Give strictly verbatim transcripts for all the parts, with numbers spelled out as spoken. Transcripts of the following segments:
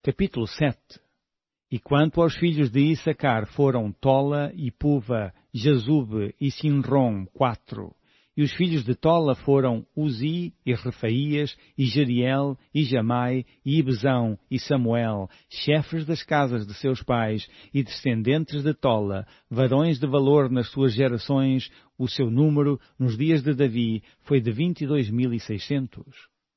Capítulo sete. E quanto aos filhos de Issacar foram Tola e Puva, Jazube e Sinrom, quatro. E os filhos de Tola foram Uzi e Refaías e Jeriel e Jamai e Ibzão e Samuel, chefes das casas de seus pais e descendentes de Tola, varões de valor nas suas gerações. O seu número, nos dias de Davi, foi de vinte e dois mil e seiscentos.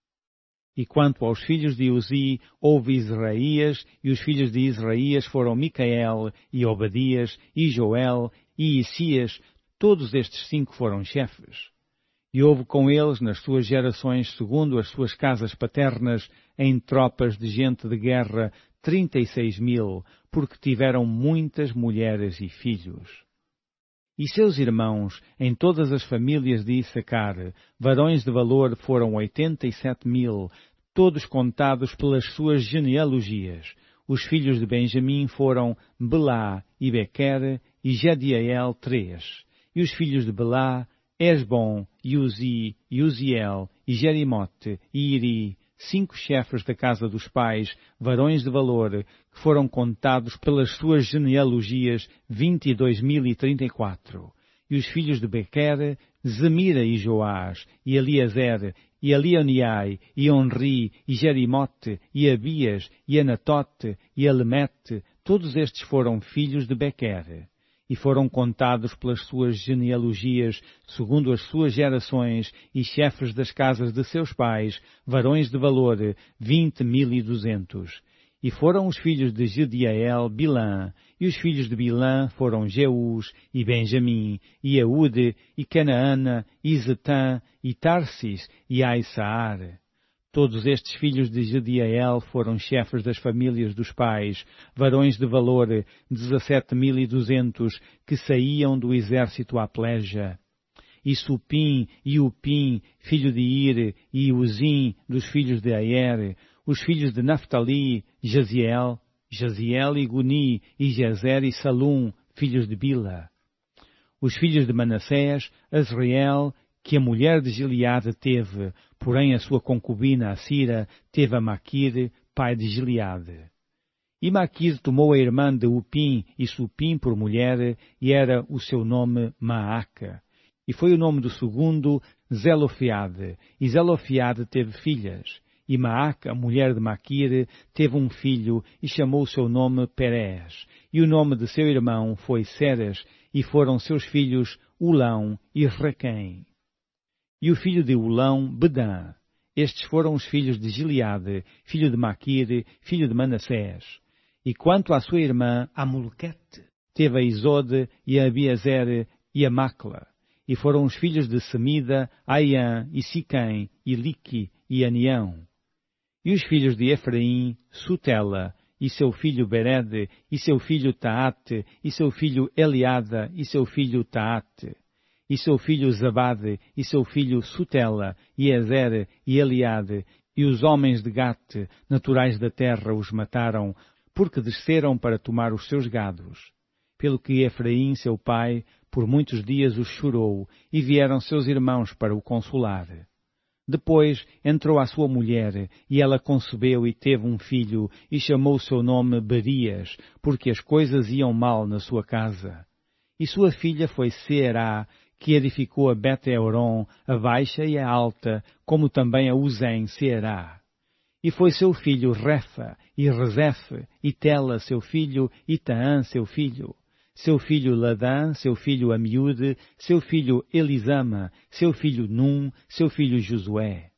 E quanto aos filhos de Uzi, houve Israías, e os filhos de Israías foram Micael, e Obadias, e Joel, e Isias. Todos estes cinco foram chefes. E houve com eles, nas suas gerações, segundo as suas casas paternas, em tropas de gente de guerra, trinta e seis mil, porque tiveram muitas mulheres e filhos. E seus irmãos, em todas as famílias de Issacar, varões de valor, foram oitenta e sete mil, todos contados pelas suas genealogias. Os filhos de Benjamim foram Belá e Bequer e Jediael, três. E os filhos de Belá, Esbom, e Uzi, e Uziel, e Jerimote, e Iri, cinco chefes da casa dos pais, varões de valor, que foram contados pelas suas genealogias, vinte e dois mil e trinta e quatro. E os filhos de Bequer, Zemira e Joás, e Eliezer, e Elioniai, e Onri, e Jerimote, e Abias, e Anatote, e Alemete, todos estes foram filhos de Bequer. E foram contados pelas suas genealogias, segundo as suas gerações, e chefes das casas de seus pais, varões de valor, vinte mil e duzentos. E foram os filhos de Jediael, Bilã, e os filhos de Bilã foram Jeús, e Benjamim, e Eude, e Canaana, e Zetã, e Tarsis, e Aisaar. Todos estes filhos de Jediael foram chefes das famílias dos pais, varões de valor, dezessete mil e duzentos, que saíam do exército à peleja. E Supim, e Upim, filho de Ir, e Uzim, dos filhos de Aer, os filhos de Naphtali, Jaziel, Jaziel e Guni, e Jezer e Salum, filhos de Bila. Os filhos de Manassés, Azriel, que a mulher de Gileade teve, porém a sua concubina, a Sira, teve a Maquir, pai de Gileade. E Maquir tomou a irmã de Upim e Supim por mulher, e era o seu nome Maaca. E foi o nome do segundo Zelofeade, e Zelofeade teve filhas. E Maaca, a mulher de Maquir, teve um filho, e chamou o seu nome Perez. E o nome de seu irmão foi Seres, e foram seus filhos Ulão e Raquém. E o filho de Ulão, Bedã. Estes foram os filhos de Gileade, filho de Maquir, filho de Manassés. E quanto à sua irmã, Amulquete, teve a Isode, e a Abiezer, e a Macla. E foram os filhos de Semida, Aiã, e Siquém, e Lique, e Anião. E os filhos de Efraim, Sutela, e seu filho Bered, e seu filho Taate, e seu filho Eliada, e seu filho Taate. E seu filho Zabade, e seu filho Sutela, e Ezer, e Eliade, e os homens de Gate, naturais da terra, os mataram, porque desceram para tomar os seus gados. Pelo que Efraim, seu pai, por muitos dias os chorou, e vieram seus irmãos para o consolar. Depois entrou a sua mulher, e ela concebeu e teve um filho, e chamou o seu nome Berias, porque as coisas iam mal na sua casa. E sua filha foi Seerá, que edificou a Bet-Euron, a baixa e a alta, como também a Uzem Seerá. E foi seu filho Refa, e Rezefe, e Tela seu filho, e Taã seu filho, seu filho Ladã, seu filho Amiúde, seu filho Elisama, seu filho Num, seu filho Josué.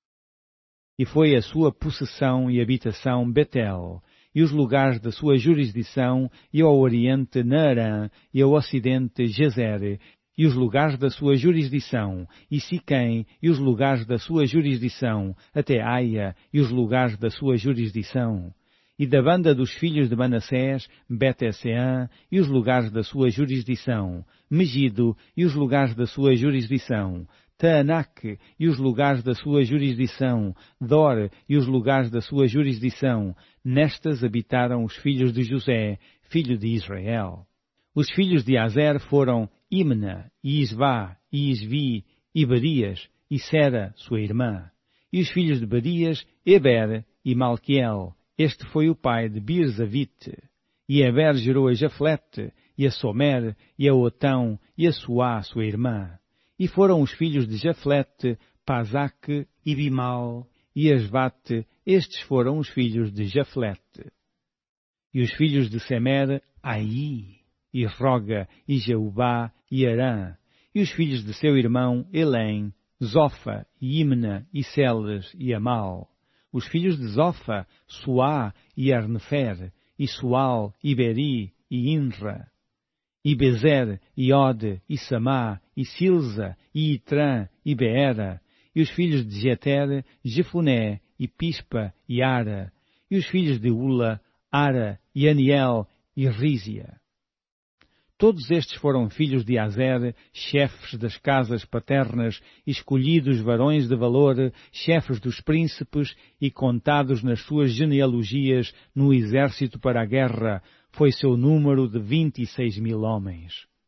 E foi a sua possessão e habitação Betel, e os lugares da sua jurisdição, e ao oriente Naarã, e ao ocidente Gezer, e os lugares da sua jurisdição, e Siquém, e os lugares da sua jurisdição, até Aia, e os lugares da sua jurisdição. E da banda dos filhos de Manassés, Bet-Seã, e os lugares da sua jurisdição, Megido, e os lugares da sua jurisdição, Taanac, e os lugares da sua jurisdição, Dor, e os lugares da sua jurisdição. Nestas habitaram os filhos de José, filho de Israel. Os filhos de Azer foram Imna, e Isvá, e Isvi, e Barias, e Sera, sua irmã. E os filhos de Barias, Eber, e Malquiel, Este foi o pai de Birzavite. E Eber gerou a Jaflete, e a Somer, e a Otão, e a Suá, sua irmã. E foram os filhos de Jaflete, Pazaque e Bimal, e Asvate. Estes foram os filhos de Jaflete. E os filhos de Semer, Aí, e Roga, e Jeubá, e Arã. E os filhos de seu irmão, Elém, Zofa, e Imna, e Celes, e Amal. Os filhos de Zofa, Suá, e Arnefer, e Sual, e Beri, e Inra. E Bezer, e Ode, e Samá, e Silza, e Itrã, e Beera. E os filhos de Jeter, Jefuné, e Pispa, e Ara. E os filhos de Ula, Ara, e Aniel, e Rízia. Todos estes foram filhos de Azer, chefes das casas paternas, escolhidos varões de valor, chefes dos príncipes e contados nas suas genealogias no exército para a guerra. Foi seu número de vinte e seis mil homens.